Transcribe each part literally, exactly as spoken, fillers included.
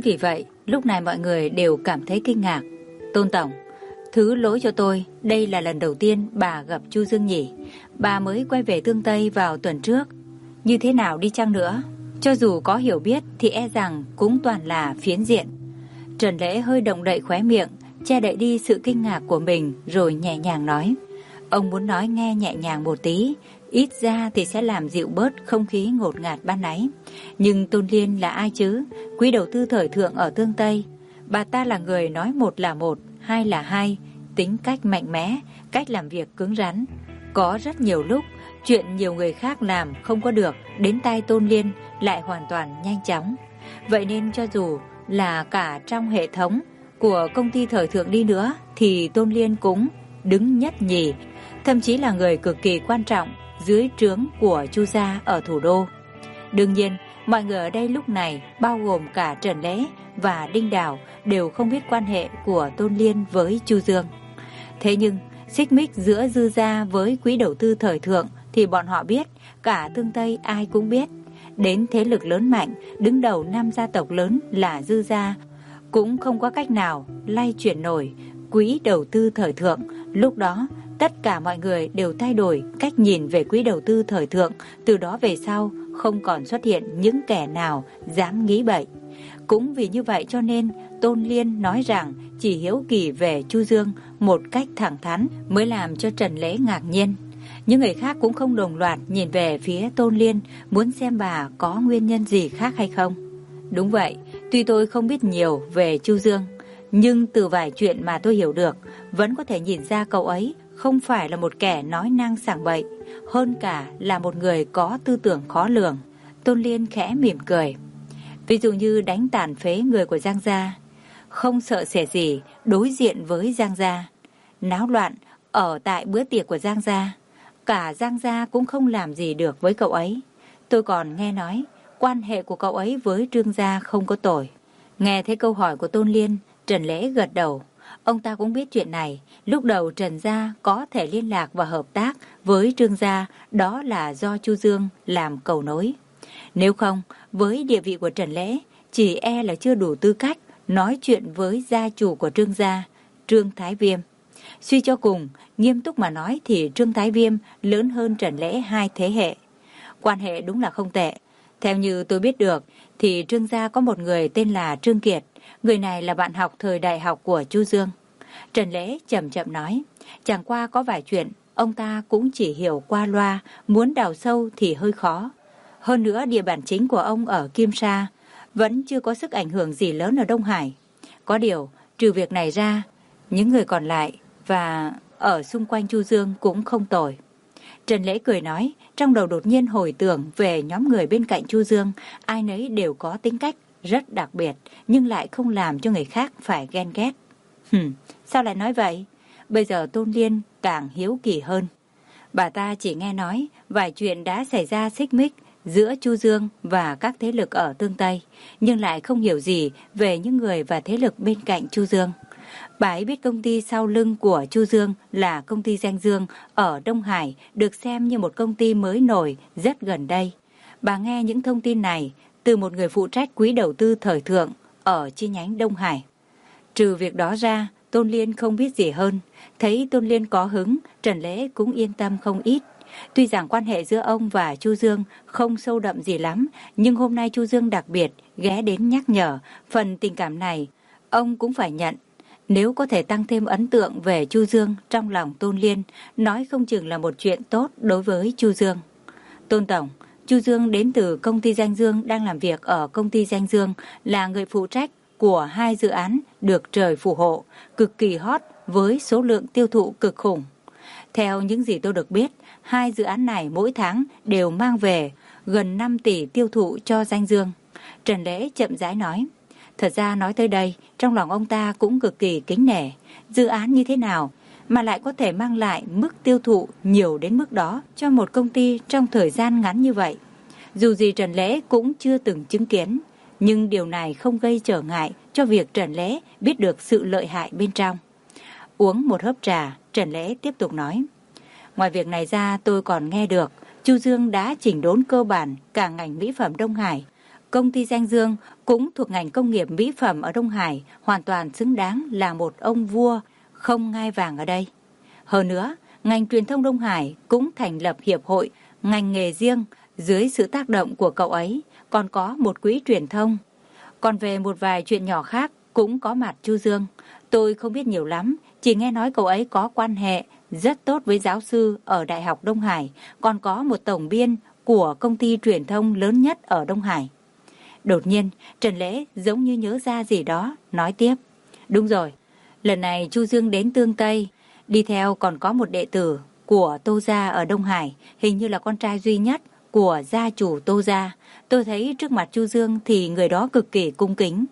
Chính vì vậy, lúc này mọi người đều cảm thấy kinh ngạc. Tôn tổng, thứ lỗi cho tôi, đây là lần đầu tiên bà gặp Chu Dương nhỉ? Bà mới quay về Tương Tây vào tuần trước. Như thế nào đi chăng nữa, cho dù có hiểu biết thì e rằng cũng toàn là phiến diện. Trần Lễ hơi động đậy khóe miệng, che đậy đi sự kinh ngạc của mình rồi nhẹ nhàng nói. Ông muốn nói nghe nhẹ nhàng một tí, ít ra thì sẽ làm dịu bớt không khí ngột ngạt ban nãy. Nhưng Tôn Liên là ai chứ? Quý đầu tư thời thượng ở Tương Tây. Bà ta là người nói một là một, hai là hai, tính cách mạnh mẽ, cách làm việc cứng rắn. Có rất nhiều lúc, chuyện nhiều người khác làm không có được, đến tay Tôn Liên lại hoàn toàn nhanh chóng. Vậy nên cho dù là cả trong hệ thống của công ty thời thượng đi nữa thì Tôn Liên cũng đứng nhất nhì, thậm chí là người cực kỳ quan trọng dưới trướng của Chu gia ở thủ đô. Đương nhiên, mọi người ở đây lúc này, bao gồm cả Trần Lễ và Đinh Đào, đều không biết quan hệ của Tôn Liên với Chu Dương. Thế nhưng, xích mích giữa Dư gia với quỹ đầu tư thời thượng thì bọn họ biết, cả Tương Tây ai cũng biết. Đến thế lực lớn mạnh, đứng đầu năm gia tộc lớn là Dư gia, cũng không có cách nào lay chuyển nổi quỹ đầu tư thời thượng. Lúc đó, tất cả mọi người đều thay đổi cách nhìn về quỹ đầu tư thời thượng, từ đó về sau không còn xuất hiện những kẻ nào dám nghĩ bậy. Cũng vì như vậy cho nên Tôn Liên nói rằng chỉ hiếu kỳ về Chu Dương một cách thẳng thắn mới làm cho Trần Lễ ngạc nhiên. Những người khác cũng không đồng loạt nhìn về phía Tôn Liên, muốn xem bà có nguyên nhân gì khác hay không. Đúng vậy, tuy tôi không biết nhiều về Chu Dương, nhưng từ vài chuyện mà tôi hiểu được, vẫn có thể nhìn ra cậu ấy không phải là một kẻ nói năng sảng bậy, hơn cả là một người có tư tưởng khó lường. Tôn Liên khẽ mỉm cười. Ví dụ như đánh tàn phế người của Giang gia, không sợ sẻ gì đối diện với Giang gia, náo loạn ở tại bữa tiệc của Giang gia. Cả Giang gia cũng không làm gì được với cậu ấy. Tôi còn nghe nói quan hệ của cậu ấy với Trương gia không có tồi. Nghe thấy câu hỏi của Tôn Liên, Trần Lễ gật đầu. Ông ta cũng biết chuyện này. Lúc đầu Trần gia có thể liên lạc và hợp tác với Trương gia, đó là do Chu Dương làm cầu nối. Nếu không, với địa vị của Trần Lễ, chỉ e là chưa đủ tư cách nói chuyện với gia chủ của Trương gia, Trương Thái Viêm. Suy cho cùng, nghiêm túc mà nói thì Trương Thái Viêm lớn hơn Trần Lễ hai thế hệ. Quan hệ đúng là không tệ. Theo như tôi biết được, thì Trương gia có một người tên là Trương Kiệt. Người này là bạn học thời đại học của Chu Dương. Trần Lễ chậm chậm nói, chẳng qua có vài chuyện, ông ta cũng chỉ hiểu qua loa, muốn đào sâu thì hơi khó. Hơn nữa địa bàn chính của ông ở Kim Sa vẫn chưa có sức ảnh hưởng gì lớn ở Đông Hải. Có điều, trừ việc này ra, những người còn lại và ở xung quanh Chu Dương cũng không tồi. Trần Lễ cười nói, trong đầu đột nhiên hồi tưởng về nhóm người bên cạnh Chu Dương, ai nấy đều có tính cách rất đặc biệt, nhưng lại không làm cho người khác phải ghen ghét. Hừm, sao lại nói vậy? Bây giờ Tôn Liên càng hiếu kỳ hơn. Bà ta chỉ nghe nói vài chuyện đã xảy ra xích mích giữa Chu Dương và các thế lực ở Tương Tây, nhưng lại không hiểu gì về những người và thế lực bên cạnh Chu Dương. Bà ấy biết công ty sau lưng của Chu Dương là công ty Danh Dương ở Đông Hải, được xem như một công ty mới nổi rất gần đây. Bà nghe những thông tin này từ một người phụ trách quỹ đầu tư thời thượng ở chi nhánh Đông Hải. Trừ việc đó ra, Tôn Liên không biết gì hơn. Thấy Tôn Liên có hứng, Trần Lễ cũng yên tâm không ít. Tuy rằng quan hệ giữa ông và Chu Dương không sâu đậm gì lắm, nhưng hôm nay Chu Dương đặc biệt ghé đến nhắc nhở, phần tình cảm này ông cũng phải nhận. Nếu có thể tăng thêm ấn tượng về Chu Dương trong lòng Tôn Liên, nói không chừng là một chuyện tốt đối với Chu Dương. Tôn tổng, Chu Dương đến từ công ty Danh Dương, đang làm việc ở công ty Danh Dương, là người phụ trách của hai dự án được trời phù hộ, cực kỳ hot với số lượng tiêu thụ cực khủng. Theo những gì tôi được biết, hai dự án này mỗi tháng đều mang về gần năm tỷ tiêu thụ cho Danh Dương. Trần Lễ chậm rãi nói. Thật ra nói tới đây, trong lòng ông ta cũng cực kỳ kính nể. Dự án như thế nào mà lại có thể mang lại mức tiêu thụ nhiều đến mức đó cho một công ty trong thời gian ngắn như vậy. Dù gì Trần Lễ cũng chưa từng chứng kiến, nhưng điều này không gây trở ngại cho việc Trần Lễ biết được sự lợi hại bên trong. Uống một hớp trà, Trần Lễ tiếp tục nói. Ngoài việc này ra, tôi còn nghe được Chu Dương đã chỉnh đốn cơ bản cả ngành mỹ phẩm Đông Hải. Công ty Danh Dương cũng thuộc ngành công nghiệp mỹ phẩm ở Đông Hải, hoàn toàn xứng đáng là một ông vua không ngai vàng ở đây. Hơn nữa, ngành truyền thông Đông Hải cũng thành lập hiệp hội, ngành nghề riêng dưới sự tác động của cậu ấy, còn có một quỹ truyền thông. Còn về một vài chuyện nhỏ khác cũng có mặt Chu Dương. Tôi không biết nhiều lắm, chỉ nghe nói cậu ấy có quan hệ rất tốt với giáo sư ở Đại học Đông Hải, còn có một tổng biên của công ty truyền thông lớn nhất ở Đông Hải. Đột nhiên, Trần Lễ giống như nhớ ra gì đó, nói tiếp. Đúng rồi, lần này Chu Dương đến Tương Tây, đi theo còn có một đệ tử của Tô Gia ở Đông Hải, hình như là con trai duy nhất của gia chủ Tô Gia. Tôi thấy trước mặt Chu Dương thì người đó cực kỳ cung kính.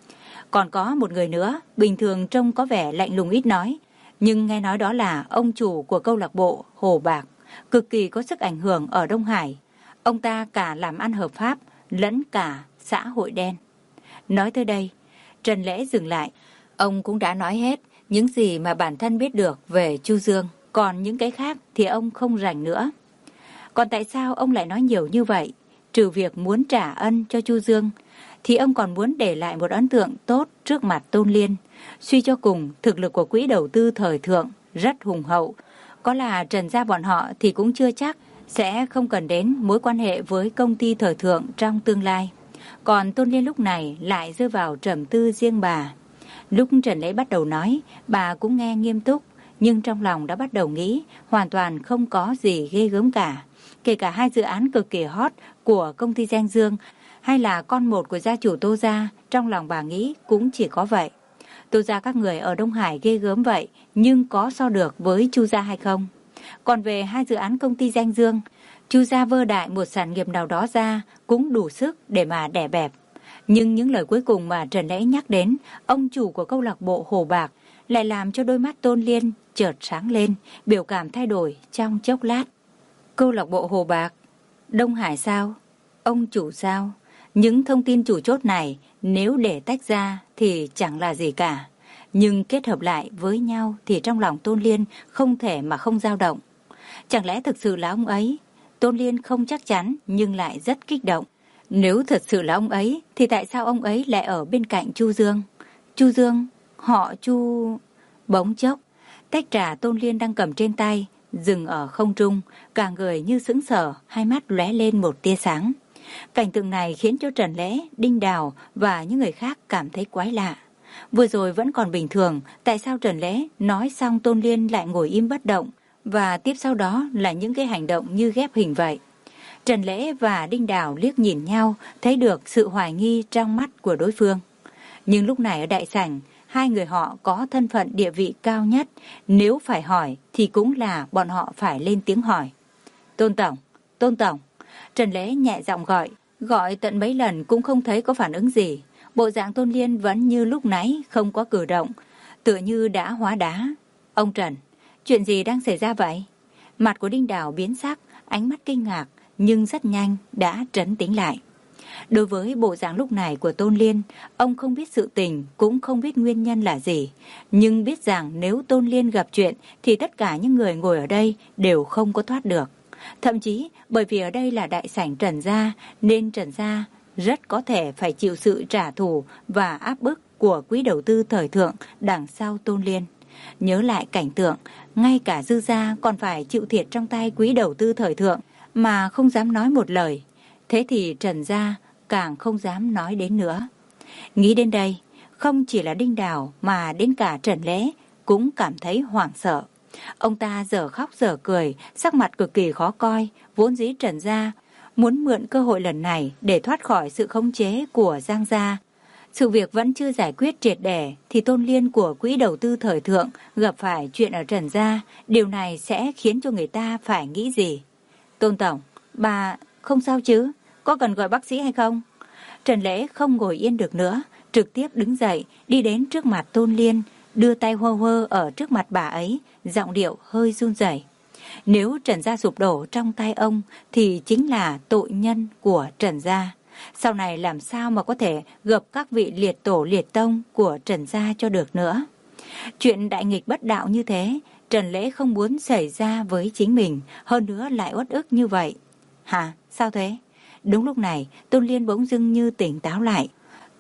Còn có một người nữa, bình thường trông có vẻ lạnh lùng ít nói, nhưng nghe nói đó là ông chủ của câu lạc bộ Hồ Bạc, cực kỳ có sức ảnh hưởng ở Đông Hải. Ông ta cả làm ăn hợp pháp, lẫn cả xã hội đen. Nói tới đây, Trần Lễ dừng lại. Ông cũng đã nói hết những gì mà bản thân biết được về Chu Dương, còn những cái khác thì ông không rành nữa. Còn tại sao ông lại nói nhiều như vậy? Trừ việc muốn trả ân cho Chu Dương, thì ông còn muốn để lại một ấn tượng tốt trước mặt Tôn Liên. Suy cho cùng, thực lực của quỹ đầu tư thời thượng rất hùng hậu. Có là Trần gia bọn họ thì cũng chưa chắc sẽ không cần đến mối quan hệ với công ty thời thượng trong tương lai. Còn Tôn Liên lúc này lại rơi vào trầm tư riêng bà. Lúc Trần Lễ bắt đầu nói, bà cũng nghe nghiêm túc, nhưng trong lòng đã bắt đầu nghĩ hoàn toàn không có gì ghê gớm cả. Kể cả hai dự án cực kỳ hot của công ty Giang Dương hay là con một của gia chủ Tô Gia, trong lòng bà nghĩ cũng chỉ có vậy. Tô Gia các người ở Đông Hải ghê gớm vậy, nhưng có so được với Chu Gia hay không? Còn về hai dự án công ty Giang Dương, Chu Gia vơ đại một sản nghiệp nào đó ra cũng đủ sức để mà đẻ bẹp. Nhưng những lời cuối cùng mà Trần Lễ nhắc đến, ông chủ của câu lạc bộ Hồ Bạc, lại làm cho đôi mắt Tôn Liên chợt sáng lên, biểu cảm thay đổi trong chốc lát. Câu lạc bộ Hồ Bạc, Đông Hải sao? Ông chủ sao? Những thông tin chủ chốt này nếu để tách ra thì chẳng là gì cả. Nhưng kết hợp lại với nhau thì trong lòng Tôn Liên không thể mà không dao động. Chẳng lẽ thực sự là ông ấy? Tôn Liên không chắc chắn nhưng lại rất kích động. Nếu thật sự là ông ấy thì tại sao ông ấy lại ở bên cạnh Chu Dương? Chu Dương, họ Chu... Bỗng chốc, tách trà Tôn Liên đang cầm trên tay dừng ở không trung, cả người như sững sờ, hai mắt lóe lên một tia sáng. Cảnh tượng này khiến cho Trần Lễ, Đinh Đào và những người khác cảm thấy quái lạ. Vừa rồi vẫn còn bình thường, tại sao Trần Lễ nói xong Tôn Liên lại ngồi im bất động, và tiếp sau đó là những cái hành động như ghép hình vậy. Trần Lễ và Đinh Đào liếc nhìn nhau, thấy được sự hoài nghi trong mắt của đối phương. Nhưng lúc này ở đại sảnh, hai người họ có thân phận địa vị cao nhất, nếu phải hỏi thì cũng là bọn họ phải lên tiếng hỏi. Tôn Tổng, Tôn Tổng. Trần Lễ nhẹ giọng gọi, gọi tận mấy lần cũng không thấy có phản ứng gì. Bộ dạng Tôn Liên vẫn như lúc nãy, không có cử động, tựa như đã hóa đá. Ông Trần, chuyện gì đang xảy ra vậy? Mặt của Đinh Đào biến sắc, ánh mắt kinh ngạc, nhưng rất nhanh đã trấn tĩnh lại. Đối với bộ dạng lúc này của Tôn Liên, ông không biết sự tình, cũng không biết nguyên nhân là gì. Nhưng biết rằng nếu Tôn Liên gặp chuyện thì tất cả những người ngồi ở đây đều không có thoát được. Thậm chí bởi vì ở đây là đại sảnh Trần Gia, nên Trần Gia rất có thể phải chịu sự trả thù và áp bức của quỹ đầu tư thời thượng đằng sau Tôn Liên. Nhớ lại cảnh tượng, ngay cả Dư Gia còn phải chịu thiệt trong tay quỹ đầu tư thời thượng mà không dám nói một lời. Thế thì Trần Gia càng không dám nói đến nữa. Nghĩ đến đây, không chỉ là Đinh Đào mà đến cả Trần Lễ cũng cảm thấy hoảng sợ. Ông ta giờ khóc giờ cười, sắc mặt cực kỳ khó coi. Vốn dĩ Trần Gia muốn mượn cơ hội lần này để thoát khỏi sự khống chế của Giang Gia. Sự việc vẫn chưa giải quyết triệt để thì Tôn Liên của quỹ đầu tư thời thượng gặp phải chuyện ở Trần Gia. Điều này sẽ khiến cho người ta phải nghĩ gì? Tôn Tổng, bà không sao chứ? Có cần gọi bác sĩ hay không? Trần Lễ không ngồi yên được nữa, trực tiếp đứng dậy, đi đến trước mặt Tôn Liên, đưa tay hơ hơ ở trước mặt bà ấy, giọng điệu hơi run rẩy. Nếu Trần Gia sụp đổ trong tay ông thì chính là tội nhân của Trần Gia. Sau này làm sao mà có thể gặp các vị liệt tổ liệt tông của Trần Gia cho được nữa. Chuyện đại nghịch bất đạo như thế, Trần Lễ không muốn xảy ra với chính mình, hơn nữa lại uất ức như vậy. Hả? Sao thế? Đúng lúc này, Tôn Liên bỗng dưng như tỉnh táo lại.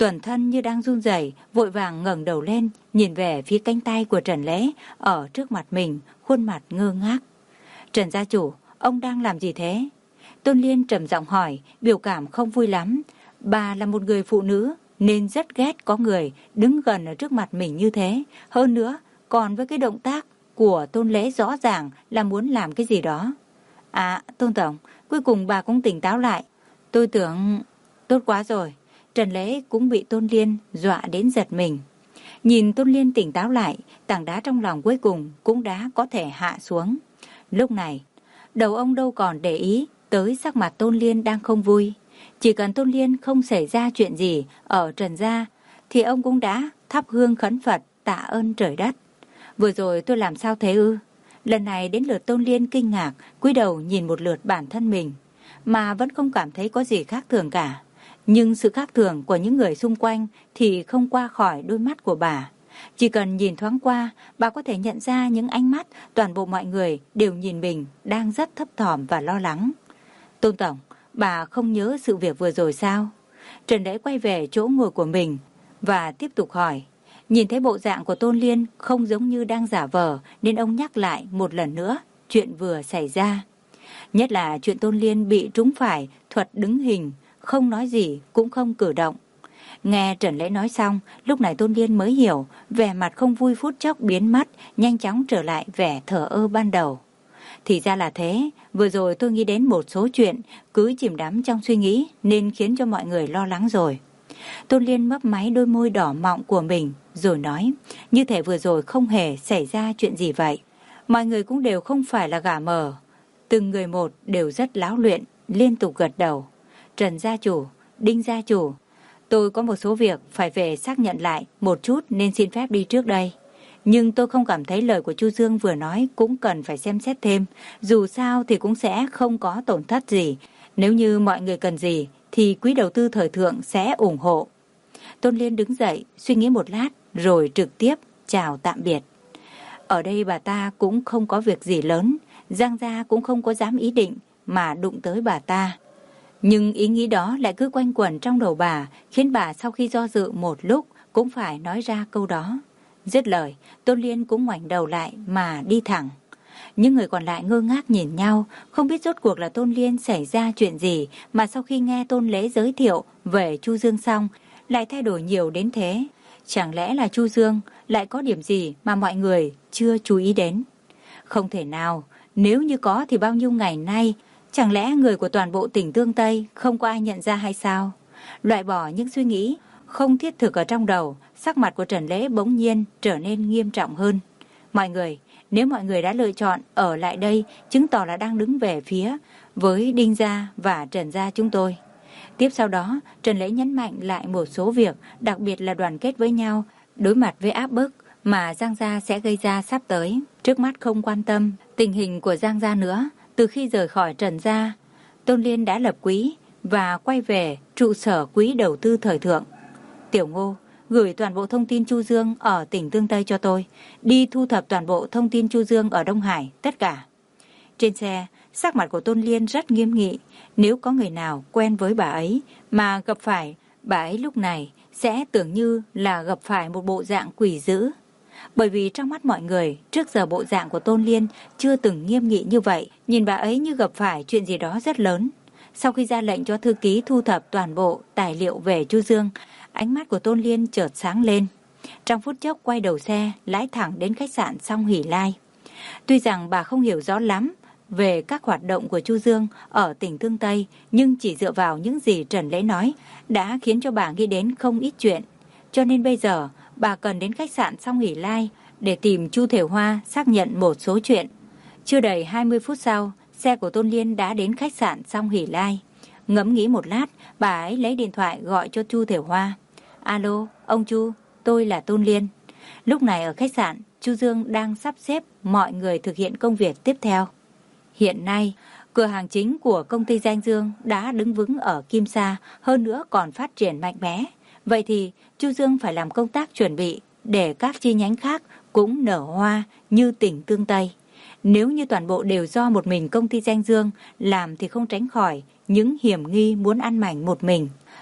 Toàn thân như đang run rẩy, vội vàng ngẩng đầu lên, nhìn về phía cánh tay của Trần Lễ ở trước mặt mình, khuôn mặt ngơ ngác. Trần gia chủ, ông đang làm gì thế? Tôn Liên trầm giọng hỏi, biểu cảm không vui lắm. Bà là một người phụ nữ nên rất ghét có người đứng gần ở trước mặt mình như thế. Hơn nữa, còn với cái động tác của Tôn Lễ rõ ràng là muốn làm cái gì đó. À, Tôn Tổng, cuối cùng bà cũng tỉnh táo lại. Tôi tưởng... Tốt quá rồi. Trần Lễ cũng bị Tôn Liên dọa đến giật mình. Nhìn Tôn Liên tỉnh táo lại, tảng đá trong lòng cuối cùng cũng đã có thể hạ xuống. Lúc này, đầu ông đâu còn để ý tới sắc mặt Tôn Liên đang không vui. Chỉ cần Tôn Liên không xảy ra chuyện gì ở Trần gia, thì ông cũng đã thắp hương khấn Phật tạ ơn trời đất. Vừa rồi tôi làm sao thế ư? Lần này đến lượt Tôn Liên kinh ngạc, cúi đầu nhìn một lượt bản thân mình, mà vẫn không cảm thấy có gì khác thường cả. Nhưng sự khác thường của những người xung quanh thì không qua khỏi đôi mắt của bà. Chỉ cần nhìn thoáng qua, bà có thể nhận ra những ánh mắt toàn bộ mọi người đều nhìn mình đang rất thấp thỏm và lo lắng. Tôn Tổng, bà không nhớ sự việc vừa rồi sao? Trần Lễ quay về chỗ ngồi của mình và tiếp tục hỏi. Nhìn thấy bộ dạng của Tôn Liên không giống như đang giả vờ, nên ông nhắc lại một lần nữa chuyện vừa xảy ra. Nhất là chuyện Tôn Liên bị trúng phải thuật đứng hình, không nói gì cũng không cử động. Nghe Trần Lễ nói xong, lúc này Tôn Liên mới hiểu, vẻ mặt không vui phút chốc biến mất, nhanh chóng trở lại vẻ thờ ơ ban đầu. Thì ra là thế, vừa rồi tôi nghĩ đến một số chuyện, cứ chìm đắm trong suy nghĩ nên khiến cho mọi người lo lắng rồi. Tôn Liên mấp máy đôi môi đỏ mọng của mình, rồi nói, như thể vừa rồi không hề xảy ra chuyện gì vậy. Mọi người cũng đều không phải là gà mờ, từng người một đều rất láo luyện, liên tục gật đầu. Trần gia chủ, Đinh gia chủ, tôi có một số việc phải về xác nhận lại một chút nên xin phép đi trước đây. Nhưng tôi không cảm thấy lời của Chu Dương vừa nói cũng cần phải xem xét thêm. Dù sao thì cũng sẽ không có tổn thất gì. Nếu như mọi người cần gì thì quỹ đầu tư thời thượng sẽ ủng hộ. Tôn Liên đứng dậy, suy nghĩ một lát rồi trực tiếp chào tạm biệt. Ở đây bà ta cũng không có việc gì lớn, Giang gia cũng không có dám ý định mà đụng tới bà ta. Nhưng ý nghĩ đó lại cứ quanh quẩn trong đầu bà, khiến bà sau khi do dự một lúc cũng phải nói ra câu đó. Dứt lời, Tôn Liên cũng ngoảnh đầu lại mà đi thẳng. Những người còn lại ngơ ngác nhìn nhau, không biết rốt cuộc là Tôn Liên xảy ra chuyện gì mà sau khi nghe Tôn Lễ giới thiệu về Chu Dương xong lại thay đổi nhiều đến thế. Chẳng lẽ là Chu Dương lại có điểm gì mà mọi người chưa chú ý đến? Không thể nào, nếu như có thì bao nhiêu ngày nay, chẳng lẽ người của toàn bộ tỉnh Tương Tây không có ai nhận ra hay sao? Loại bỏ những suy nghĩ không thiết thực ở trong đầu, sắc mặt của Trần Lễ bỗng nhiên trở nên nghiêm trọng hơn. Mọi người, nếu mọi người đã lựa chọn ở lại đây, chứng tỏ là đang đứng về phía với Đinh gia và Trần gia chúng tôi. Tiếp sau đó, Trần Lễ nhấn mạnh lại một số việc, đặc biệt là đoàn kết với nhau, đối mặt với áp bức mà Giang gia sẽ gây ra sắp tới. Trước mắt không quan tâm tình hình của Giang gia nữa. Từ khi rời khỏi Trần gia, Tôn Liên đã lập quỹ và quay về trụ sở quỹ đầu tư thời thượng. Tiểu Ngô, gửi toàn bộ thông tin Chu Dương ở tỉnh Tương Tây cho tôi, đi thu thập toàn bộ thông tin Chu Dương ở Đông Hải, tất cả. Trên xe, sắc mặt của Tôn Liên rất nghiêm nghị. Nếu có người nào quen với bà ấy mà gặp phải, bà ấy lúc này sẽ tưởng như là gặp phải một bộ dạng quỷ dữ. Bởi vì trong mắt mọi người, trước giờ bộ dạng của Tôn Liên chưa từng nghiêm nghị như vậy, nhìn bà ấy như gặp phải chuyện gì đó rất lớn. Sau khi ra lệnh cho thư ký thu thập toàn bộ tài liệu về Chu Dương, ánh mắt của Tôn Liên chợt sáng lên. Trong phút chốc quay đầu xe, lái thẳng đến khách sạn Song Hỷ Lai. Tuy rằng bà không hiểu rõ lắm về các hoạt động của Chu Dương ở tỉnh Tương Tây, nhưng chỉ dựa vào những gì Trần Lễ nói đã khiến cho bà nghĩ đến không ít chuyện. Cho nên bây giờ, bà cần đến khách sạn Song Hỷ Lai để tìm Chu Thiểu Hoa xác nhận một số chuyện. Chưa đầy hai mươi phút sau, xe của Tôn Liên đã đến khách sạn Song Hỷ Lai. Ngẫm nghĩ một lát, bà ấy lấy điện thoại gọi cho Chu Thiểu Hoa. Alo, ông Chu, tôi là Tôn Liên. Lúc này ở khách sạn, Chu Dương đang sắp xếp mọi người thực hiện công việc tiếp theo. Hiện nay, cửa hàng chính của công ty Danh Dương đã đứng vững ở Kim Sa, hơn nữa còn phát triển mạnh mẽ. Vậy thì Chu Dương phải làm công tác chuẩn bị để các chi nhánh khác cũng nở hoa như tỉnh Tương Tây. Nếu như toàn bộ đều do một mình công ty Danh Dương làm thì không tránh khỏi những hiểm nghi muốn ăn mảnh một mình.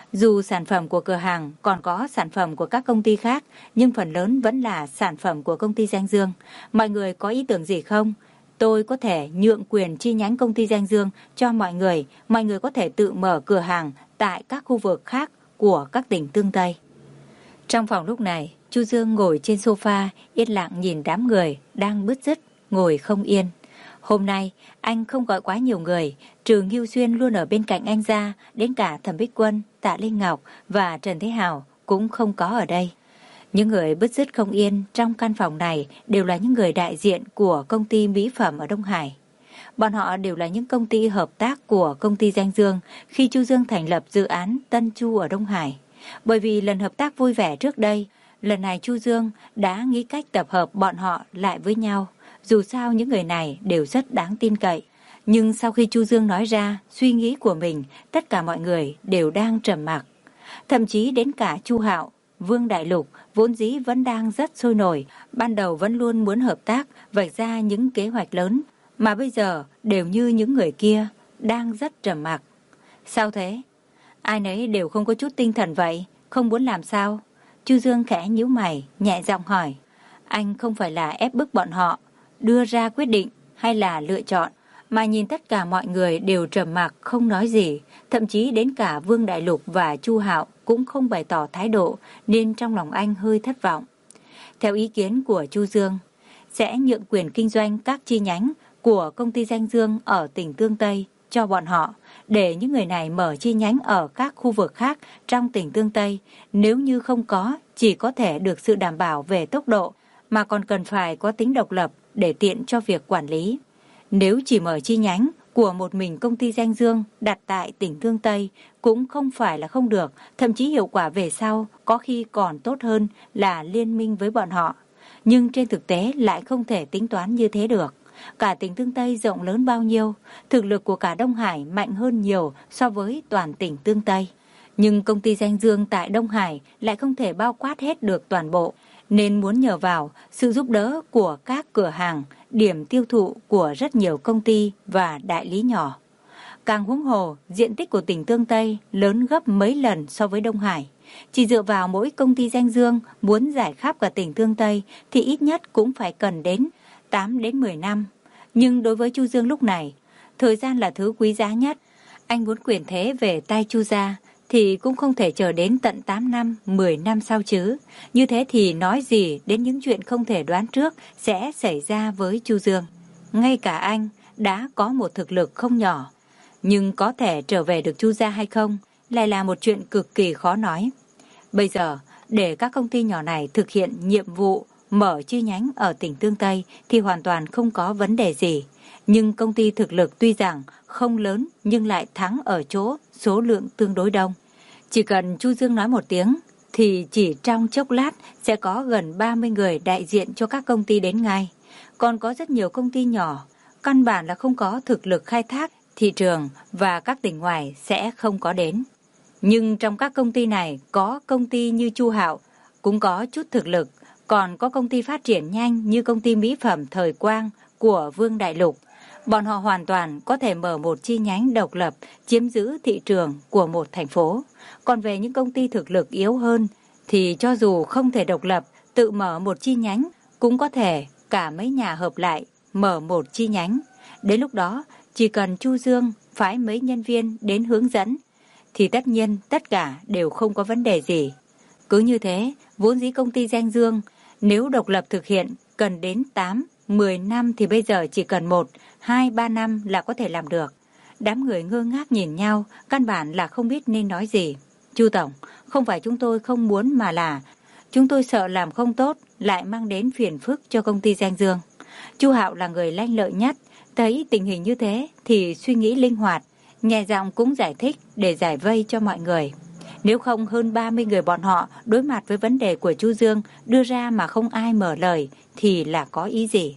Dù sản phẩm của cửa hàng còn có sản phẩm của các công ty khác, nhưng phần lớn vẫn là sản phẩm của công ty Danh Dương. Mọi người có ý tưởng gì không? Tôi có thể nhượng quyền chi nhánh công ty Danh Dương cho mọi người. Mọi người có thể tự mở cửa hàng tại các khu vực khác của các tỉnh Tương Tây. Trong phòng lúc này, Chu Dương ngồi trên sofa, yên lặng nhìn đám người đang bứt rứt, ngồi không yên. Hôm nay, anh không gọi quá nhiều người, trừ Ngưu Xuyên luôn ở bên cạnh anh ra, đến cả Thẩm Bích Quân, Tạ Linh Ngọc và Trần Thế Hào cũng không có ở đây. Những người bứt rứt không yên trong căn phòng này đều là những người đại diện của công ty mỹ phẩm ở Đông Hải. Bọn họ đều là những công ty hợp tác của công ty Danh Dương khi Chu Dương thành lập dự án Tân Chu ở Đông Hải. Bởi vì lần hợp tác vui vẻ trước đây, lần này Chu Dương đã nghĩ cách tập hợp bọn họ lại với nhau. Dù sao những người này đều rất đáng tin cậy. Nhưng sau khi Chu Dương nói ra suy nghĩ của mình, tất cả mọi người đều đang trầm mặc. Thậm chí đến cả Chu Hạo, Vương Đại Lục vốn dĩ vẫn đang rất sôi nổi, ban đầu vẫn luôn muốn hợp tác, vạch ra những kế hoạch lớn, mà bây giờ đều như những người kia, đang rất trầm mặc. Sao thế? Ai nấy đều không có chút tinh thần vậy, không muốn làm sao? Chu Dương khẽ nhíu mày, nhẹ giọng hỏi. Anh không phải là ép bức bọn họ đưa ra quyết định hay là lựa chọn, mà nhìn tất cả mọi người đều trầm mặc không nói gì, thậm chí đến cả Vương Đại Lục và Chu Hạo cũng không bày tỏ thái độ, nên trong lòng anh hơi thất vọng. Theo ý kiến của Chu Dương, sẽ nhượng quyền kinh doanh các chi nhánh của công ty Danh Dương ở tỉnh Tương Tây cho bọn họ, để những người này mở chi nhánh ở các khu vực khác trong tỉnh Tương Tây. Nếu như không có, chỉ có thể được sự đảm bảo về tốc độ, mà còn cần phải có tính độc lập để tiện cho việc quản lý. Nếu chỉ mở chi nhánh của một mình công ty Danh Dương đặt tại tỉnh Tương Tây cũng không phải là không được, thậm chí hiệu quả về sau có khi còn tốt hơn là liên minh với bọn họ. Nhưng trên thực tế lại không thể tính toán như thế được. Cả tỉnh Tương Tây rộng lớn bao nhiêu, thực lực của cả Đông Hải mạnh hơn nhiều so với toàn tỉnh Tương Tây. Nhưng công ty Danh Dương tại Đông Hải lại không thể bao quát hết được toàn bộ, nên muốn nhờ vào sự giúp đỡ của các cửa hàng, điểm tiêu thụ của rất nhiều công ty và đại lý nhỏ. Càng huống hồ, diện tích của tỉnh Tương Tây lớn gấp mấy lần so với Đông Hải. Chỉ dựa vào mỗi công ty Danh Dương muốn giải khắp cả tỉnh Tương Tây thì ít nhất cũng phải cần đến tám đến mười năm. Nhưng đối với Chu Dương lúc này, thời gian là thứ quý giá nhất. Anh muốn quyền thế về tay Chu gia thì cũng không thể chờ đến tận tám năm, mười năm sau chứ. Như thế thì nói gì đến những chuyện không thể đoán trước sẽ xảy ra với Chu Dương. Ngay cả anh đã có một thực lực không nhỏ, nhưng có thể trở về được Chu gia hay không lại là một chuyện cực kỳ khó nói. Bây giờ, để các công ty nhỏ này thực hiện nhiệm vụ mở chi nhánh ở tỉnh Tương Tây thì hoàn toàn không có vấn đề gì. Nhưng công ty thực lực tuy rằng không lớn nhưng lại thắng ở chỗ số lượng tương đối đông. Chỉ cần Chu Dương nói một tiếng thì chỉ trong chốc lát sẽ có gần ba mươi người đại diện cho các công ty đến ngay. Còn có rất nhiều công ty nhỏ, căn bản là không có thực lực khai thác thị trường và các tỉnh ngoài sẽ không có đến. Nhưng trong các công ty này có công ty như Chu Hạo cũng có chút thực lực, còn có công ty phát triển nhanh như công ty mỹ phẩm Thời Quang của Vương Đại Lục. Bọn họ hoàn toàn có thể mở một chi nhánh độc lập, chiếm giữ thị trường của một thành phố. Còn về những công ty thực lực yếu hơn, thì cho dù không thể độc lập, tự mở một chi nhánh, cũng có thể cả mấy nhà hợp lại, mở một chi nhánh. Đến lúc đó, chỉ cần Chu Dương phái mấy nhân viên đến hướng dẫn, thì tất nhiên tất cả đều không có vấn đề gì. Cứ như thế, vốn dĩ công ty Danh Dương, nếu độc lập thực hiện, cần đến tám, mười năm thì bây giờ chỉ cần một, hai, ba năm là có thể làm được. Đám người ngơ ngác nhìn nhau, căn bản là không biết nên nói gì. Chu Tổng, không phải chúng tôi không muốn mà là chúng tôi sợ làm không tốt lại mang đến phiền phức cho công ty Danh Dương. Chu Hạo là người lanh lợi nhất, thấy tình hình như thế thì suy nghĩ linh hoạt, nhẹ giọng cũng giải thích để giải vây cho mọi người. Nếu không hơn ba mươi người bọn họ đối mặt với vấn đề của Chu Dương đưa ra mà không ai mở lời thì là có ý gì?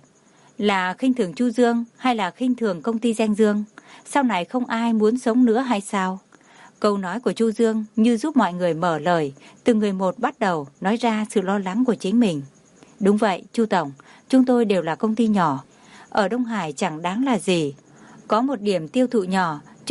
Là khinh thường Chu Dương hay là khinh thường công ty Danh Dương? Sau này không ai muốn sống nữa hay sao? Câu nói của Chu Dương như giúp mọi người mở lời, từng người một bắt đầu nói ra sự lo lắng của chính mình. Đúng vậy, Chu Tổng, chúng tôi đều là công ty nhỏ. Ở Đông Hải chẳng đáng là gì. Có một điểm tiêu thụ nhỏ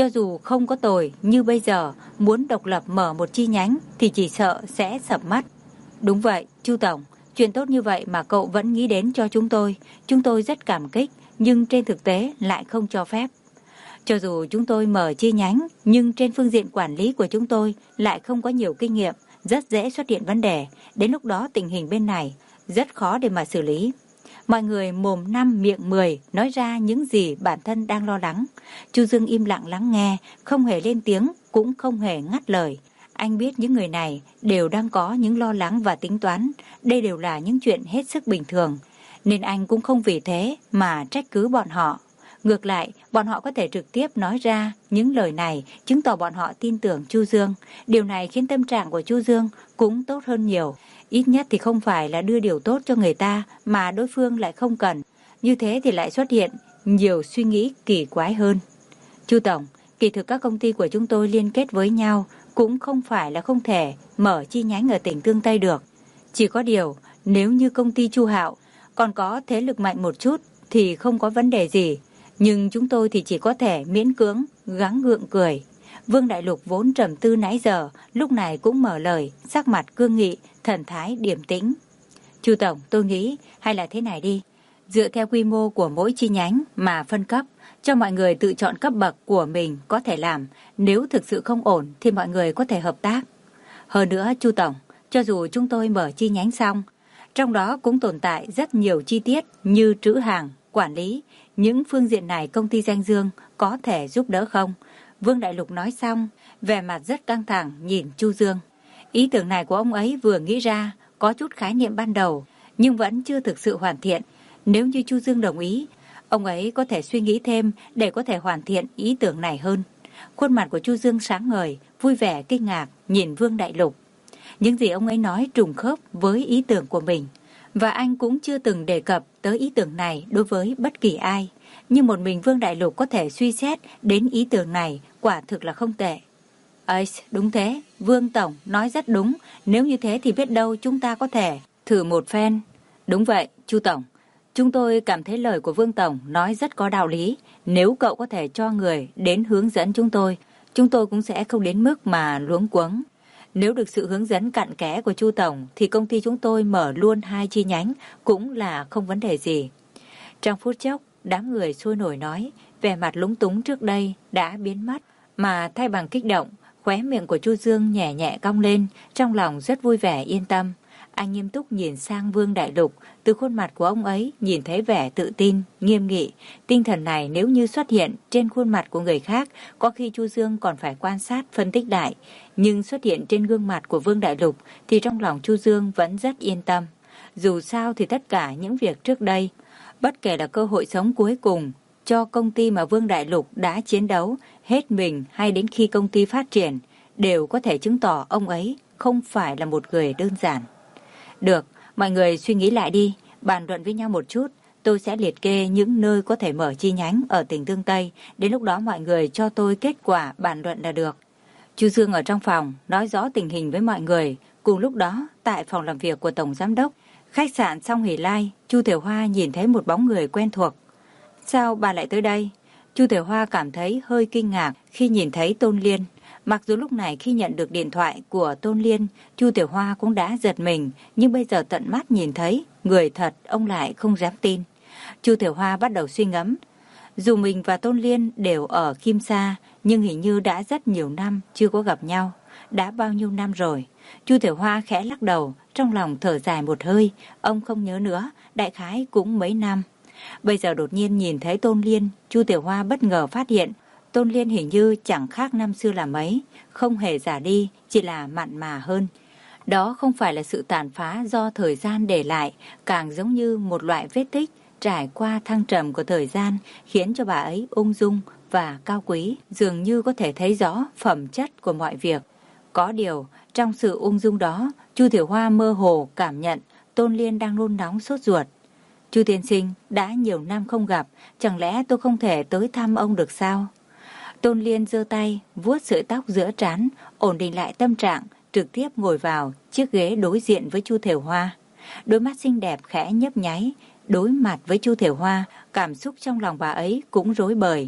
Cho dù không có tồi như bây giờ, muốn độc lập mở một chi nhánh thì chỉ sợ sẽ sập mắt. Đúng vậy, Chu Tổng, chuyện tốt như vậy mà cậu vẫn nghĩ đến cho chúng tôi. Chúng tôi rất cảm kích, nhưng trên thực tế lại không cho phép. Cho dù chúng tôi mở chi nhánh, nhưng trên phương diện quản lý của chúng tôi lại không có nhiều kinh nghiệm, rất dễ xuất hiện vấn đề. Đến lúc đó tình hình bên này rất khó để mà xử lý. Mọi người mồm năm miệng mười nói ra những gì bản thân đang lo lắng. Chu Dương im lặng lắng nghe, không hề lên tiếng, cũng không hề ngắt lời. Anh biết những người này đều đang có những lo lắng và tính toán. Đây đều là những chuyện hết sức bình thường. Nên anh cũng không vì thế mà trách cứ bọn họ. Ngược lại, bọn họ có thể trực tiếp nói ra những lời này, chứng tỏ bọn họ tin tưởng Chu Dương. Điều này khiến tâm trạng của Chu Dương cũng tốt hơn nhiều. Ít nhất thì không phải là đưa điều tốt cho người ta mà đối phương lại không cần. Như thế thì lại xuất hiện nhiều suy nghĩ kỳ quái hơn. Chu Tổng, kỳ thực các công ty của chúng tôi liên kết với nhau cũng không phải là không thể mở chi nhánh ở tỉnh Tương Tây được. Chỉ có điều, nếu như công ty Chu Hạo còn có thế lực mạnh một chút thì không có vấn đề gì. Nhưng chúng tôi thì chỉ có thể miễn cưỡng, gắng gượng cười. Vương Đại Lục vốn trầm tư nãy giờ, lúc này cũng mở lời, sắc mặt cương nghị, thần thái điềm tĩnh. Chu Tổng, tôi nghĩ hay là thế này đi. Dựa theo quy mô của mỗi chi nhánh mà phân cấp, cho mọi người tự chọn cấp bậc của mình có thể làm. Nếu thực sự không ổn thì mọi người có thể hợp tác. Hơn nữa, Chu Tổng, cho dù chúng tôi mở chi nhánh xong, trong đó cũng tồn tại rất nhiều chi tiết như trữ hàng, quản lý. Những phương diện này công ty Danh Dương có thể giúp đỡ không? Vương Đại Lục nói xong, vẻ mặt rất căng thẳng nhìn Chu Dương. Ý tưởng này của ông ấy vừa nghĩ ra, có chút khái niệm ban đầu, nhưng vẫn chưa thực sự hoàn thiện. Nếu như Chu Dương đồng ý, ông ấy có thể suy nghĩ thêm để có thể hoàn thiện ý tưởng này hơn. Khuôn mặt của Chu Dương sáng ngời, vui vẻ kinh ngạc nhìn Vương Đại Lục. Những gì ông ấy nói trùng khớp với ý tưởng của mình. Và anh cũng chưa từng đề cập tới ý tưởng này đối với bất kỳ ai. Nhưng một mình Vương Đại Lục có thể suy xét đến ý tưởng này quả thực là không tệ. Ây, đúng thế, Vương Tổng nói rất đúng. Nếu như thế thì biết đâu chúng ta có thể thử một phen. Đúng vậy, Chu Tổng. Chúng tôi cảm thấy lời của Vương Tổng nói rất có đạo lý. Nếu cậu có thể cho người đến hướng dẫn chúng tôi, chúng tôi cũng sẽ không đến mức mà luống cuống. Nếu được sự hướng dẫn cặn kẽ của Chu Tổng thì công ty chúng tôi mở luôn hai chi nhánh cũng là không vấn đề gì. Trong phút chốc, đám người sôi nổi nói, vẻ mặt lúng túng trước đây đã biến mất, mà thay bằng kích động, khóe miệng của Chu Dương nhẹ nhẹ cong lên, trong lòng rất vui vẻ yên tâm. Anh nghiêm túc nhìn sang Vương Đại Lục, từ khuôn mặt của ông ấy nhìn thấy vẻ tự tin, nghiêm nghị. Tinh thần này nếu như xuất hiện trên khuôn mặt của người khác, có khi Chu Dương còn phải quan sát, phân tích lại. Nhưng xuất hiện trên gương mặt của Vương Đại Lục thì trong lòng Chu Dương vẫn rất yên tâm. Dù sao thì tất cả những việc trước đây, bất kể là cơ hội sống cuối cùng cho công ty mà Vương Đại Lục đã chiến đấu hết mình hay đến khi công ty phát triển, đều có thể chứng tỏ ông ấy không phải là một người đơn giản. Được, mọi người suy nghĩ lại đi, bàn luận với nhau một chút. Tôi sẽ liệt kê những nơi có thể mở chi nhánh ở tỉnh Tương Tây. Đến lúc đó mọi người cho tôi kết quả bàn luận là được. Chu Dương ở trong phòng nói rõ tình hình với mọi người. Cùng lúc đó, tại phòng làm việc của Tổng Giám đốc, khách sạn Song Hỷ Lai, Chu Tiểu Hoa nhìn thấy một bóng người quen thuộc. Sao bà lại tới đây? Chu Tiểu Hoa cảm thấy hơi kinh ngạc khi nhìn thấy Tôn Liên. Mặc dù lúc này khi nhận được điện thoại của Tôn Liên, Chu Tiểu Hoa cũng đã giật mình, nhưng bây giờ tận mắt nhìn thấy người thật, ông lại không dám tin. Chu Tiểu Hoa bắt đầu suy ngẫm. Dù mình và Tôn Liên đều ở Kim Sa, nhưng hình như đã rất nhiều năm chưa có gặp nhau. Đã bao nhiêu năm rồi? Chu Tiểu Hoa khẽ lắc đầu, trong lòng thở dài một hơi. Ông không nhớ nữa, đại khái cũng mấy năm. Bây giờ đột nhiên nhìn thấy Tôn Liên, Chu Tiểu Hoa bất ngờ phát hiện Tôn Liên hình như chẳng khác năm xưa là mấy, không hề già đi, chỉ là mặn mà hơn. Đó không phải là sự tàn phá do thời gian để lại, càng giống như một loại vết tích trải qua thăng trầm của thời gian, khiến cho bà ấy ung dung và cao quý, dường như có thể thấy rõ phẩm chất của mọi việc. Có điều, trong sự ung dung đó, Chu Tiểu Hoa mơ hồ cảm nhận Tôn Liên đang nôn nóng sốt ruột. Chu tiên sinh, đã nhiều năm không gặp, chẳng lẽ tôi không thể tới thăm ông được sao? Tôn Liên giơ tay, vuốt sợi tóc giữa trán, ổn định lại tâm trạng, trực tiếp ngồi vào chiếc ghế đối diện với Chu Tiểu Hoa. Đôi mắt xinh đẹp khẽ nhấp nháy, đối mặt với Chu Tiểu Hoa, cảm xúc trong lòng bà ấy cũng rối bời.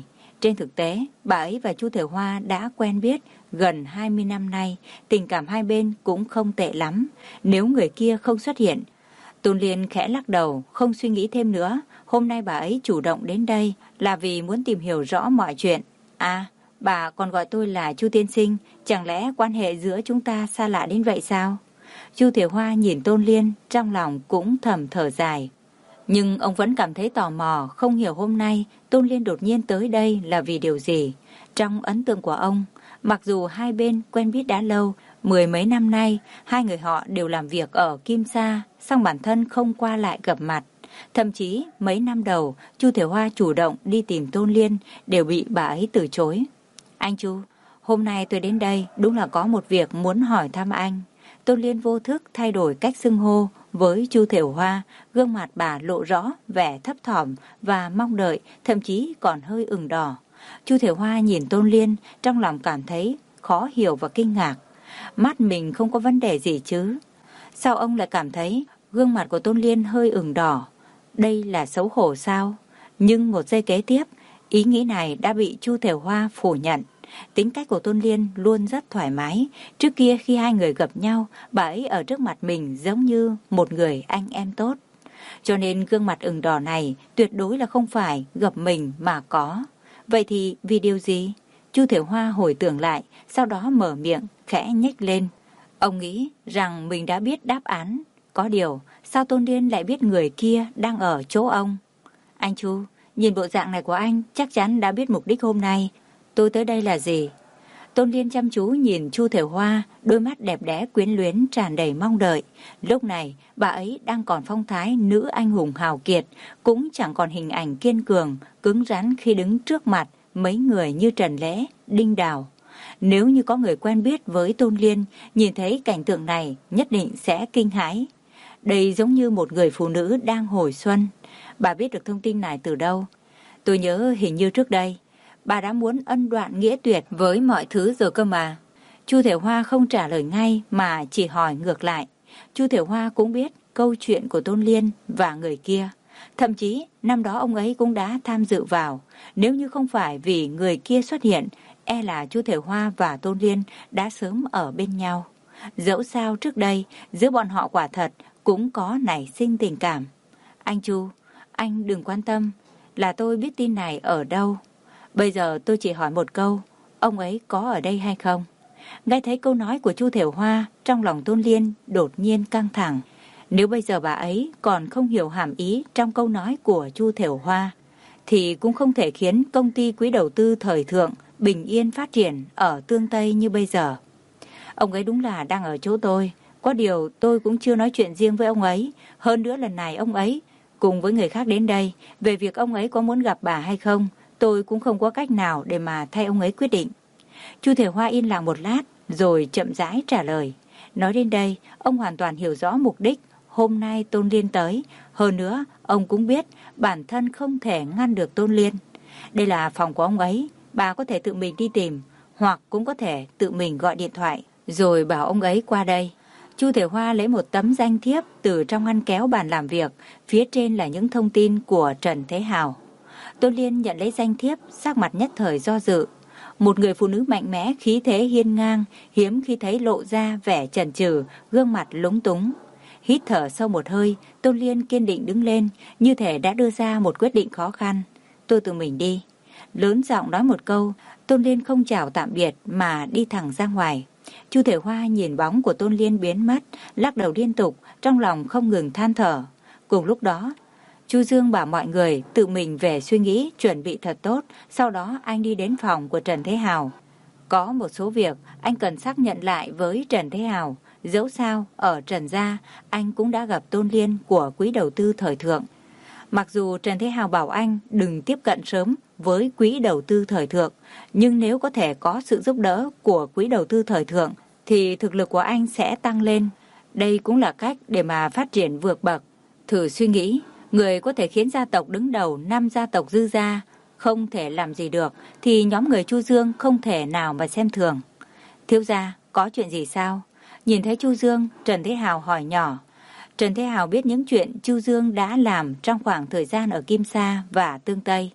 Trên thực tế, bà ấy và Chu Thiểu Hoa đã quen biết gần hai mươi năm nay, tình cảm hai bên cũng không tệ lắm. Nếu người kia không xuất hiện, Tôn Liên khẽ lắc đầu, không suy nghĩ thêm nữa. Hôm nay bà ấy chủ động đến đây là vì muốn tìm hiểu rõ mọi chuyện. À, bà còn gọi tôi là Chu tiên sinh, chẳng lẽ quan hệ giữa chúng ta xa lạ đến vậy sao? Chu Thiểu Hoa nhìn Tôn Liên, trong lòng cũng thầm thở dài. Nhưng ông vẫn cảm thấy tò mò, không hiểu hôm nay Tôn Liên đột nhiên tới đây là vì điều gì. Trong ấn tượng của ông, mặc dù hai bên quen biết đã lâu, mười mấy năm nay, hai người họ đều làm việc ở Kim Sa, song bản thân không qua lại gặp mặt. Thậm chí, mấy năm đầu, Chu Thiểu Hoa chủ động đi tìm Tôn Liên, đều bị bà ấy từ chối. Anh Chu, hôm nay tôi đến đây đúng là có một việc muốn hỏi thăm anh. Tôn Liên vô thức thay đổi cách xưng hô với Chu Thiểu Hoa, gương mặt bà lộ rõ vẻ thấp thỏm và mong đợi, thậm chí còn hơi ửng đỏ. Chu Thiểu Hoa nhìn Tôn Liên, trong lòng cảm thấy khó hiểu và kinh ngạc. Mắt mình không có vấn đề gì chứ? Sao ông lại cảm thấy gương mặt của Tôn Liên hơi ửng đỏ? Đây là xấu hổ sao? Nhưng một giây kế tiếp, ý nghĩ này đã bị Chu Thiểu Hoa phủ nhận. Tính cách của Tôn Liên luôn rất thoải mái. Trước kia khi hai người gặp nhau, bà ấy ở trước mặt mình giống như một người anh em tốt. Cho nên gương mặt ửng đỏ này tuyệt đối là không phải gặp mình mà có. Vậy thì vì điều gì? Chu Thiểu Hoa hồi tưởng lại, sau đó mở miệng, khẽ nhếch lên. Ông nghĩ rằng mình đã biết đáp án. Có điều, sao Tôn Liên lại biết người kia đang ở chỗ ông? Anh Chu, nhìn bộ dạng này của anh chắc chắn đã biết mục đích hôm nay tôi tới đây là gì. Tôn Liên chăm chú nhìn Chu Thiểu Hoa, đôi mắt đẹp đẽ quyến luyến tràn đầy mong đợi. Lúc này, bà ấy đang còn phong thái nữ anh hùng hào kiệt, cũng chẳng còn hình ảnh kiên cường, cứng rắn khi đứng trước mặt mấy người như Trần Lễ, Đinh Đào. Nếu như có người quen biết với Tôn Liên, nhìn thấy cảnh tượng này nhất định sẽ kinh hãi. Đây giống như một người phụ nữ đang hồi xuân. Bà biết được thông tin này từ đâu? Tôi nhớ hình như trước đây bà đã muốn ân đoạn nghĩa tuyệt với mọi thứ rồi cơ mà. Chu Thiểu Hoa không trả lời ngay mà chỉ hỏi ngược lại. Chu Thiểu Hoa cũng biết câu chuyện của Tôn Liên và người kia. Thậm chí năm đó ông ấy cũng đã tham dự vào. Nếu như không phải vì người kia xuất hiện, e là Chu Thiểu Hoa và Tôn Liên đã sớm ở bên nhau. Dẫu sao trước đây, giữa bọn họ quả thật cũng có nảy sinh tình cảm. Anh Chu, anh đừng quan tâm, là tôi biết tin này ở đâu. Bây giờ tôi chỉ hỏi một câu, ông ấy có ở đây hay không? Nghe thấy câu nói của Chu Thiểu Hoa, trong lòng Tôn Liên đột nhiên căng thẳng. Nếu bây giờ bà ấy còn không hiểu hàm ý trong câu nói của Chu Thiểu Hoa, thì cũng không thể khiến công ty quỹ đầu tư thời thượng bình yên phát triển ở Tương Tây như bây giờ. Ông ấy đúng là đang ở chỗ tôi, có điều tôi cũng chưa nói chuyện riêng với ông ấy. Hơn nữa lần này ông ấy cùng với người khác đến đây, về việc ông ấy có muốn gặp bà hay không, tôi cũng không có cách nào để mà thay ông ấy quyết định. Chu Thiểu Hoa yên lặng một lát, rồi chậm rãi trả lời. Nói đến đây, ông hoàn toàn hiểu rõ mục đích hôm nay Tôn Liên tới. Hơn nữa, ông cũng biết bản thân không thể ngăn được Tôn Liên. Đây là phòng của ông ấy, bà có thể tự mình đi tìm, hoặc cũng có thể tự mình gọi điện thoại, rồi bảo ông ấy qua đây. Chu Thiểu Hoa lấy một tấm danh thiếp từ trong ngăn kéo bàn làm việc, phía trên là những thông tin của Trần Thế Hào. Tôn Liên nhận lấy danh thiếp, sắc mặt nhất thời do dự. Một người phụ nữ mạnh mẽ, khí thế hiên ngang, hiếm khi thấy lộ ra vẻ chần chừ, gương mặt lúng túng. Hít thở sâu một hơi, Tôn Liên kiên định đứng lên, như thể đã đưa ra một quyết định khó khăn. Tôi tự mình đi. Lớn giọng nói một câu, Tôn Liên không chào tạm biệt mà đi thẳng ra ngoài. Chu Thiểu Hoa nhìn bóng của Tôn Liên biến mất, lắc đầu liên tục, trong lòng không ngừng than thở. Cùng lúc đó, Chu Dương bảo mọi người tự mình về suy nghĩ, chuẩn bị thật tốt, sau đó anh đi đến phòng của Trần Thế Hào. Có một số việc anh cần xác nhận lại với Trần Thế Hào. Dẫu sao, ở Trần Gia, anh cũng đã gặp Tôn Liên của quỹ đầu tư thời thượng. Mặc dù Trần Thế Hào bảo anh đừng tiếp cận sớm với quỹ đầu tư thời thượng, nhưng nếu có thể có sự giúp đỡ của quỹ đầu tư thời thượng, thì thực lực của anh sẽ tăng lên. Đây cũng là cách để mà phát triển vượt bậc. Thử suy nghĩ, người có thể khiến gia tộc đứng đầu năm gia tộc Dư gia không thể làm gì được, thì nhóm người Chu Dương không thể nào mà xem thường. Thiếu gia, có chuyện gì sao? Nhìn thấy Chu Dương, Trần Thế Hào hỏi nhỏ. Trần Thế Hào biết những chuyện Chu Dương đã làm trong khoảng thời gian ở Kim Sa và Tương Tây.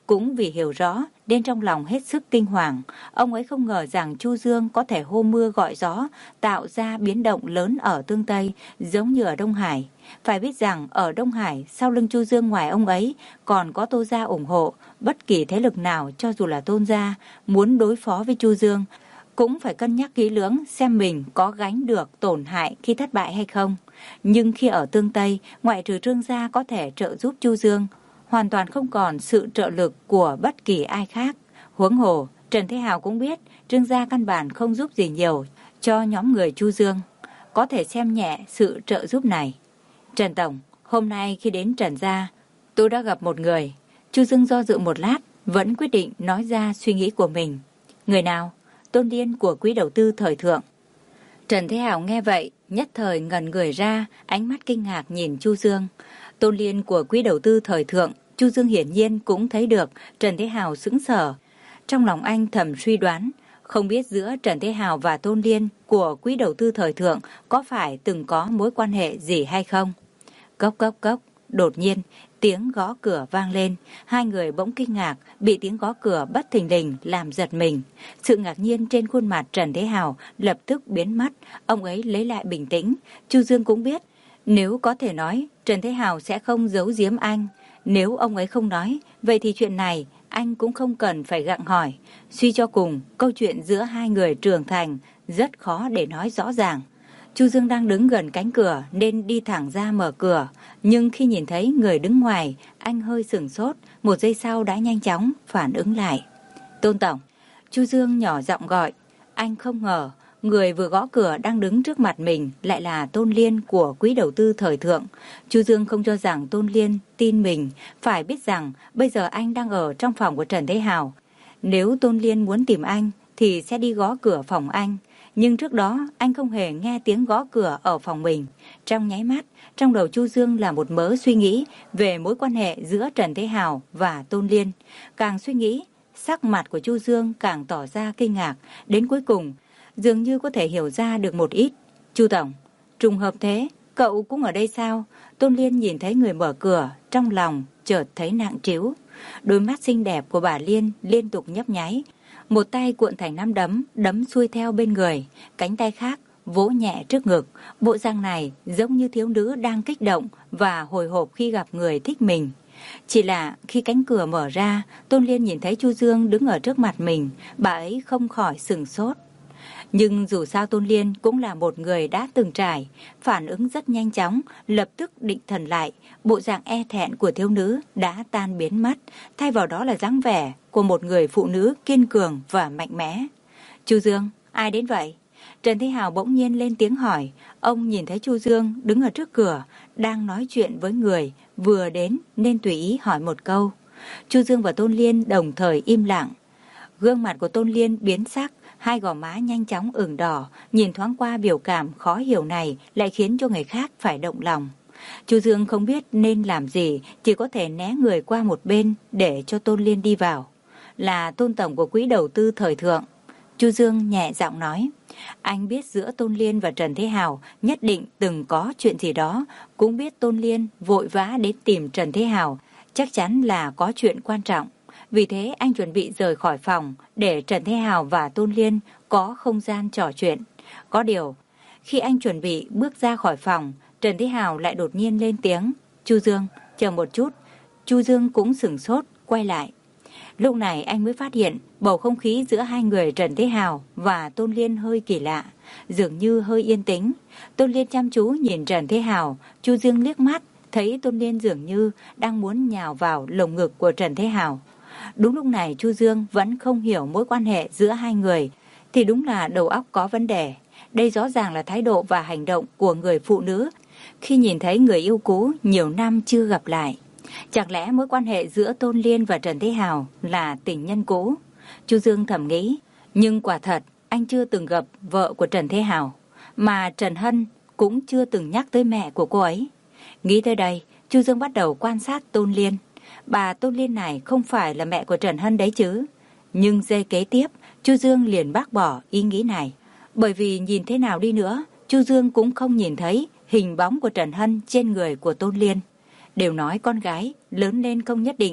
cũng vì hiểu rõ nên trong lòng hết sức kinh hoàng. Ông ấy không ngờ rằng Chu Dương có thể hô mưa gọi gió, tạo ra biến động lớn ở Tương Tây giống như ở Đông Hải. Phải biết rằng ở Đông Hải, sau lưng Chu Dương ngoài ông ấy còn có Tô gia ủng hộ. Bất kỳ thế lực nào, cho dù là Tôn gia, muốn đối phó với Chu Dương cũng phải cân nhắc kỹ lưỡng xem mình có gánh được tổn hại khi thất bại hay không. Nhưng khi ở Tương Tây, ngoại trừ Trương gia có thể trợ giúp Chu Dương, hoàn toàn không còn sự trợ lực của bất kỳ ai khác. Huống hồ, Trần Thế Hào cũng biết Trương gia căn bản không giúp gì nhiều cho nhóm người Chu Dương, có thể xem nhẹ sự trợ giúp này. Trần Tổng, hôm nay khi đến Trần gia, tôi đã gặp một người. Chu Dương do dự một lát, vẫn quyết định nói ra suy nghĩ của mình. Người nào? Tôn Liên của Quỹ đầu tư thời thượng. Trần Thế Hào nghe vậy, nhất thời ngẩn người ra, ánh mắt kinh ngạc nhìn Chu Dương. Tôn Liên của Quỹ đầu tư thời thượng, Chu Dương hiển nhiên cũng thấy được Trần Thế Hào sững sờ. Trong lòng anh thầm suy đoán, không biết giữa Trần Thế Hào và Tôn Liên của Quỹ đầu tư thời thượng có phải từng có mối quan hệ gì hay không. Cốc cốc cốc, đột nhiên tiếng gõ cửa vang lên. Hai người bỗng kinh ngạc, bị tiếng gõ cửa bất thình lình làm giật mình. Sự ngạc nhiên trên khuôn mặt Trần Thế Hào lập tức biến mất. Ông ấy lấy lại bình tĩnh. Chu Dương cũng biết, nếu có thể nói, Trần Thế Hào sẽ không giấu giếm anh. Nếu ông ấy không nói, vậy thì chuyện này anh cũng không cần phải gặng hỏi. Suy cho cùng, câu chuyện giữa hai người trưởng thành rất khó để nói rõ ràng. Chu Dương đang đứng gần cánh cửa nên đi thẳng ra mở cửa. Nhưng khi nhìn thấy người đứng ngoài, anh hơi sửng sốt, một giây sau đã nhanh chóng phản ứng lại. Tôn Tổng, Chu Dương nhỏ giọng gọi. Anh không ngờ, người vừa gõ cửa đang đứng trước mặt mình lại là Tôn Liên của Quỹ đầu tư thời thượng. Chu Dương không cho rằng Tôn Liên tin mình, phải biết rằng bây giờ anh đang ở trong phòng của Trần Thế Hào. Nếu Tôn Liên muốn tìm anh thì sẽ đi gõ cửa phòng anh. Nhưng trước đó anh không hề nghe tiếng gõ cửa ở phòng mình. Trong nháy mắt, trong đầu Chu Dương là một mớ suy nghĩ về mối quan hệ giữa Trần Thế Hào và Tôn Liên. Càng suy nghĩ, sắc mặt của Chu Dương càng tỏ ra kinh ngạc. Đến cuối cùng, dường như có thể hiểu ra được một ít. Chu Tổng, trùng hợp thế, cậu cũng ở đây sao? Tôn Liên nhìn thấy người mở cửa, trong lòng chợt thấy nặng trĩu. Đôi mắt xinh đẹp của bà Liên liên tục nhấp nháy. Một tay cuộn thành nắm đấm, đấm xuôi theo bên người, cánh tay khác vỗ nhẹ trước ngực. Bộ dạng này giống như thiếu nữ đang kích động và hồi hộp khi gặp người thích mình. Chỉ là khi cánh cửa mở ra, Tôn Liên nhìn thấy Chu Dương đứng ở trước mặt mình, bà ấy không khỏi sửng sốt. Nhưng dù sao Tôn Liên cũng là một người đã từng trải, phản ứng rất nhanh chóng, lập tức định thần lại, bộ dạng e thẹn của thiếu nữ đã tan biến mất, thay vào đó là dáng vẻ của một người phụ nữ kiên cường và mạnh mẽ. Chu Dương, ai đến vậy? Trần Thế Hào bỗng nhiên lên tiếng hỏi. Ông nhìn thấy Chu Dương đứng ở trước cửa, đang nói chuyện với người vừa đến nên tùy ý hỏi một câu. Chu Dương và Tôn Liên đồng thời im lặng. Gương mặt của Tôn Liên biến sắc, hai gò má nhanh chóng ửng đỏ, nhìn thoáng qua biểu cảm khó hiểu này lại khiến cho người khác phải động lòng. Chu Dương không biết nên làm gì, chỉ có thể né người qua một bên để cho Tôn Liên đi vào. Là Tôn tổng của Quỹ đầu tư thời thượng. Chu Dương nhẹ giọng nói. Anh biết giữa Tôn Liên và Trần Thế Hào nhất định từng có chuyện gì đó, cũng biết Tôn Liên vội vã đến tìm Trần Thế Hào, chắc chắn là có chuyện quan trọng. Vì thế anh chuẩn bị rời khỏi phòng để Trần Thế Hào và Tôn Liên có không gian trò chuyện. Có điều, khi anh chuẩn bị bước ra khỏi phòng, Trần Thế Hào lại đột nhiên lên tiếng. Chu Dương, chờ một chút. Chu Dương cũng sửng sốt, quay lại. Lúc này anh mới phát hiện bầu không khí giữa hai người Trần Thế Hào và Tôn Liên hơi kỳ lạ, dường như hơi yên tĩnh. Tôn Liên chăm chú nhìn Trần Thế Hào, Chu Dương liếc mắt, thấy Tôn Liên dường như đang muốn nhào vào lồng ngực của Trần Thế Hào. Đúng lúc này Chu Dương vẫn không hiểu mối quan hệ giữa hai người, thì đúng là đầu óc có vấn đề. Đây rõ ràng là thái độ và hành động của người phụ nữ khi nhìn thấy người yêu cũ nhiều năm chưa gặp lại. Chẳng lẽ mối quan hệ giữa Tôn Liên và Trần Thế Hào là tình nhân cũ? Chu Dương thầm nghĩ, nhưng quả thật anh chưa từng gặp vợ của Trần Thế Hào, mà Trần Hân cũng chưa từng nhắc tới mẹ của cô ấy. Nghĩ tới đây, Chu Dương bắt đầu quan sát Tôn Liên. Bà Tôn Liên này không phải là mẹ của Trần Hân đấy chứ? Nhưng giây kế tiếp, Chu Dương liền bác bỏ ý nghĩ này. Bởi vì nhìn thế nào đi nữa, Chu Dương cũng không nhìn thấy hình bóng của Trần Hân trên người của Tôn Liên. Đều nói con gái lớn lên không nhất định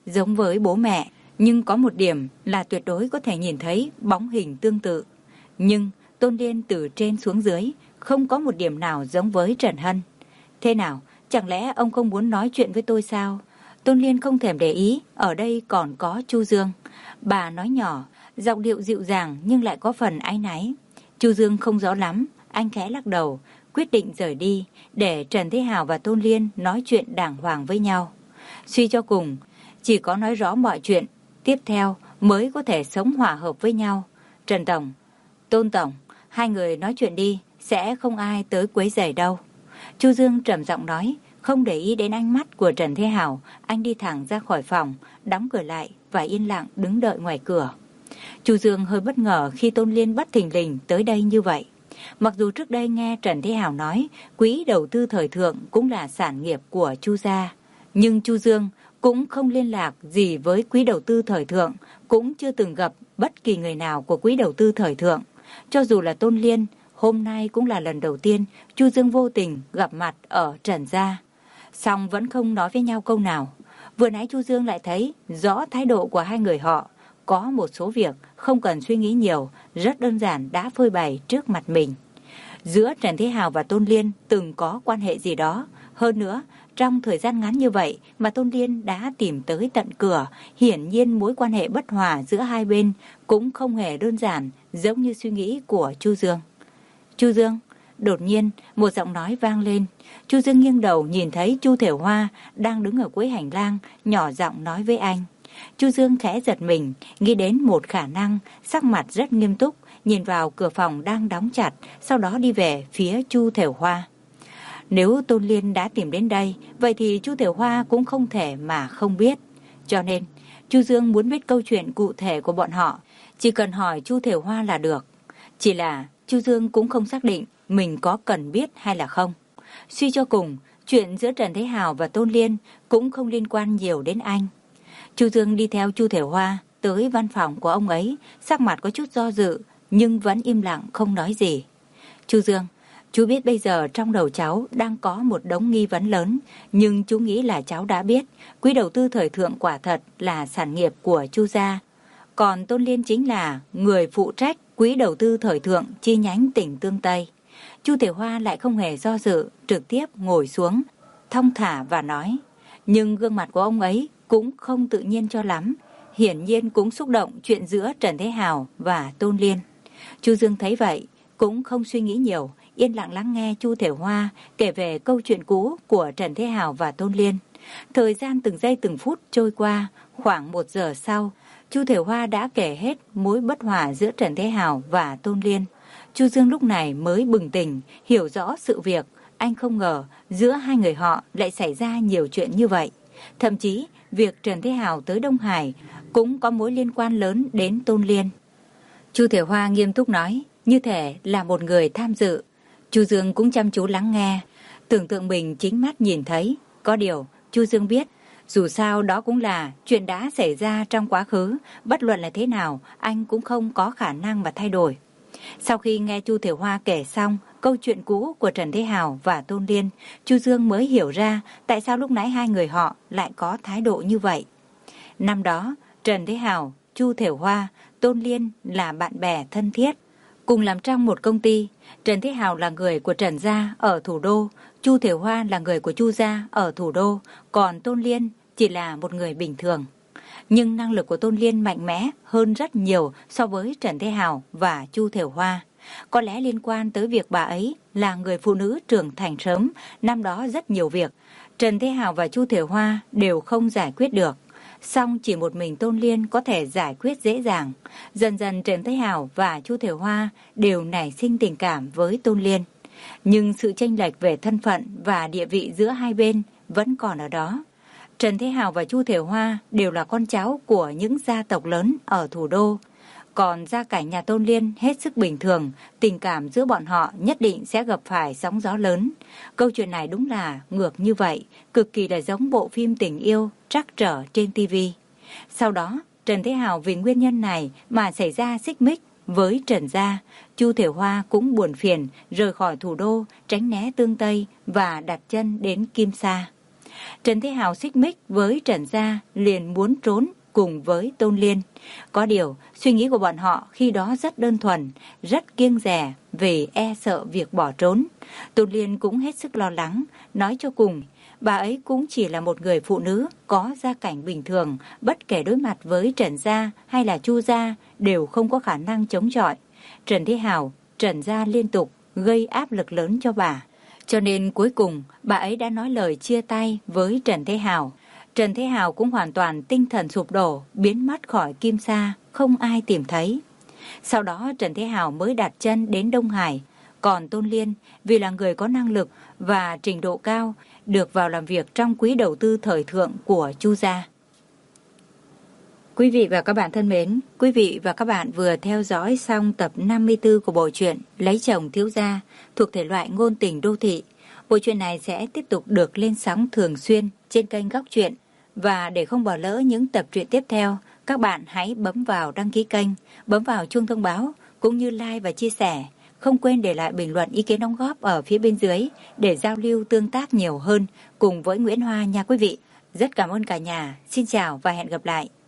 giống với bố mẹ, nhưng có một điểm là tuyệt đối có thể nhìn thấy bóng hình tương tự. Nhưng Tôn Liên từ trên xuống dưới không có một điểm nào giống với Trần Hân. Thế nào, chẳng lẽ ông không muốn nói chuyện với tôi sao? Tôn Liên không thèm để ý, ở đây còn có Chu Dương. Bà nói nhỏ, giọng điệu dịu dàng nhưng lại có phần áy náy. Chu Dương không rõ lắm, anh khẽ lắc đầu, quyết định rời đi để Trần Thế Hào và Tôn Liên nói chuyện đàng hoàng với nhau. Suy cho cùng, chỉ có nói rõ mọi chuyện, tiếp theo mới có thể sống hòa hợp với nhau. Trần Tổng, Tôn Tổng, hai người nói chuyện đi, sẽ không ai tới quấy rầy đâu. Chu Dương trầm giọng nói, không để ý đến ánh mắt của Trần Thế Hào, anh đi thẳng ra khỏi phòng, đóng cửa lại và yên lặng đứng đợi ngoài cửa. Chu Dương hơi bất ngờ khi Tôn Liên bất thình lình tới đây như vậy. Mặc dù trước đây nghe Trần Thế Hào nói quỹ đầu tư thời thượng cũng là sản nghiệp của Chu gia, nhưng Chu Dương cũng không liên lạc gì với quỹ đầu tư thời thượng, cũng chưa từng gặp bất kỳ người nào của quỹ đầu tư thời thượng. Cho dù là Tôn Liên, hôm nay cũng là lần đầu tiên Chu Dương vô tình gặp mặt ở Trần gia. Song vẫn không nói với nhau câu nào. Vừa nãy Chu Dương lại thấy rõ thái độ của hai người họ. Có một số việc không cần suy nghĩ nhiều, rất đơn giản đã phơi bày trước mặt mình. Giữa Trần Thế Hào và Tôn Liên từng có quan hệ gì đó. Hơn nữa, trong thời gian ngắn như vậy mà Tôn Liên đã tìm tới tận cửa, hiển nhiên mối quan hệ bất hòa giữa hai bên cũng không hề đơn giản giống như suy nghĩ của Chu Dương. Chu Dương, đột nhiên một giọng nói vang lên. Chu Dương nghiêng đầu nhìn thấy Chu Thiểu Hoa đang đứng ở cuối hành lang, nhỏ giọng nói với anh. Chu Dương khẽ giật mình, nghĩ đến một khả năng, sắc mặt rất nghiêm túc, nhìn vào cửa phòng đang đóng chặt, sau đó đi về phía Chu Thiểu Hoa. Nếu Tôn Liên đã tìm đến đây, vậy thì Chu Thiểu Hoa cũng không thể mà không biết. Cho nên, Chu Dương muốn biết câu chuyện cụ thể của bọn họ, chỉ cần hỏi Chu Thiểu Hoa là được. Chỉ là Chu Dương cũng không xác định mình có cần biết hay là không. Suy cho cùng, chuyện giữa Trần Thế Hào và Tôn Liên cũng không liên quan nhiều đến anh. Chu Dương đi theo Chu Thiểu Hoa tới văn phòng của ông ấy, sắc mặt có chút do dự, nhưng vẫn im lặng không nói gì. Chu Dương, chú biết bây giờ trong đầu cháu đang có một đống nghi vấn lớn, nhưng chú nghĩ là cháu đã biết, quỹ đầu tư thời thượng quả thật là sản nghiệp của Chu gia. Còn Tôn Liên chính là người phụ trách quỹ đầu tư thời thượng chi nhánh tỉnh Tương Tây. Chu Thiểu Hoa lại không hề do dự, trực tiếp ngồi xuống, thong thả và nói. Nhưng gương mặt của ông ấy cũng không tự nhiên cho lắm, hiển nhiên cũng xúc động chuyện giữa Trần Thế Hào và Tôn Liên. Chu Dương thấy vậy, cũng không suy nghĩ nhiều, yên lặng lắng nghe Chu Thiểu Hoa kể về câu chuyện cũ của Trần Thế Hào và Tôn Liên. Thời gian từng giây từng phút trôi qua, khoảng một giờ sau, Chu Thiểu Hoa đã kể hết mối bất hòa giữa Trần Thế Hào và Tôn Liên. Chu Dương lúc này mới bừng tỉnh, hiểu rõ sự việc. Anh không ngờ giữa hai người họ lại xảy ra nhiều chuyện như vậy. Thậm chí, việc Trần Thế Hào tới Đông Hải cũng có mối liên quan lớn đến Tôn Liên. Chu Thiểu Hoa nghiêm túc nói, như thể là một người tham dự. Chu Dương cũng chăm chú lắng nghe, tưởng tượng mình chính mắt nhìn thấy. Có điều, Chu Dương biết, dù sao đó cũng là chuyện đã xảy ra trong quá khứ, bất luận là thế nào, anh cũng không có khả năng mà thay đổi. Sau khi nghe Chu Thiểu Hoa kể xong câu chuyện cũ của Trần Thế Hào và Tôn Liên, Chu Dương mới hiểu ra tại sao lúc nãy hai người họ lại có thái độ như vậy. Năm đó, Trần Thế Hào, Chu Thiểu Hoa, Tôn Liên là bạn bè thân thiết, cùng làm trong một công ty. Trần Thế Hào là người của Trần gia ở thủ đô, Chu Thiểu Hoa là người của Chu gia ở thủ đô, còn Tôn Liên chỉ là một người bình thường. Nhưng năng lực của Tôn Liên mạnh mẽ hơn rất nhiều so với Trần Thế Hào và Chu Thiểu Hoa. Có lẽ liên quan tới việc bà ấy là người phụ nữ trưởng thành sớm, năm đó rất nhiều việc Trần Thế Hào và Chu Thiểu Hoa đều không giải quyết được. Song chỉ một mình Tôn Liên có thể giải quyết dễ dàng. Dần dần Trần Thế Hào và Chu Thiểu Hoa đều nảy sinh tình cảm với Tôn Liên. Nhưng sự chênh lệch về thân phận và địa vị giữa hai bên vẫn còn ở đó. Trần Thế Hào và Chu Thiểu Hoa đều là con cháu của những gia tộc lớn ở thủ đô. Còn gia cảnh nhà Tôn Liên hết sức bình thường, tình cảm giữa bọn họ nhất định sẽ gặp phải sóng gió lớn. Câu chuyện này đúng là ngược như vậy, cực kỳ là giống bộ phim tình yêu trắc trở trên ti vi. Sau đó, Trần Thế Hào vì nguyên nhân này mà xảy ra xích mích với Trần gia. Chu Thiểu Hoa cũng buồn phiền rời khỏi thủ đô, tránh né Tương Tây và đặt chân đến Kim Sa. Trần Thế Hào xích mích với Trần gia liền muốn trốn cùng với Tôn Liên. Có điều, suy nghĩ của bọn họ khi đó rất đơn thuần, rất kiêng dè vì e sợ việc bỏ trốn. Tôn Liên cũng hết sức lo lắng, nói cho cùng, bà ấy cũng chỉ là một người phụ nữ có gia cảnh bình thường, bất kể đối mặt với Trần gia hay là Chu gia đều không có khả năng chống chọi. Trần Thế Hào, Trần gia liên tục gây áp lực lớn cho bà. Cho nên cuối cùng, bà ấy đã nói lời chia tay với Trần Thế Hào. Trần Thế Hào cũng hoàn toàn tinh thần sụp đổ, biến mất khỏi Kim Sa, không ai tìm thấy. Sau đó Trần Thế Hào mới đặt chân đến Đông Hải. Còn Tôn Liên, vì là người có năng lực và trình độ cao, được vào làm việc trong quỹ đầu tư thời thượng của Chu gia. Quý vị và các bạn thân mến, quý vị và các bạn vừa theo dõi xong tập năm mươi tư của bộ truyện Lấy chồng thiếu gia thuộc thể loại ngôn tình đô thị. Bộ truyện này sẽ tiếp tục được lên sóng thường xuyên trên kênh Góc Truyện. Và để không bỏ lỡ những tập truyện tiếp theo, các bạn hãy bấm vào đăng ký kênh, bấm vào chuông thông báo, cũng như like và chia sẻ. Không quên để lại bình luận ý kiến đóng góp ở phía bên dưới để giao lưu tương tác nhiều hơn cùng với Nguyễn Hoa nha quý vị. Rất cảm ơn cả nhà. Xin chào và hẹn gặp lại.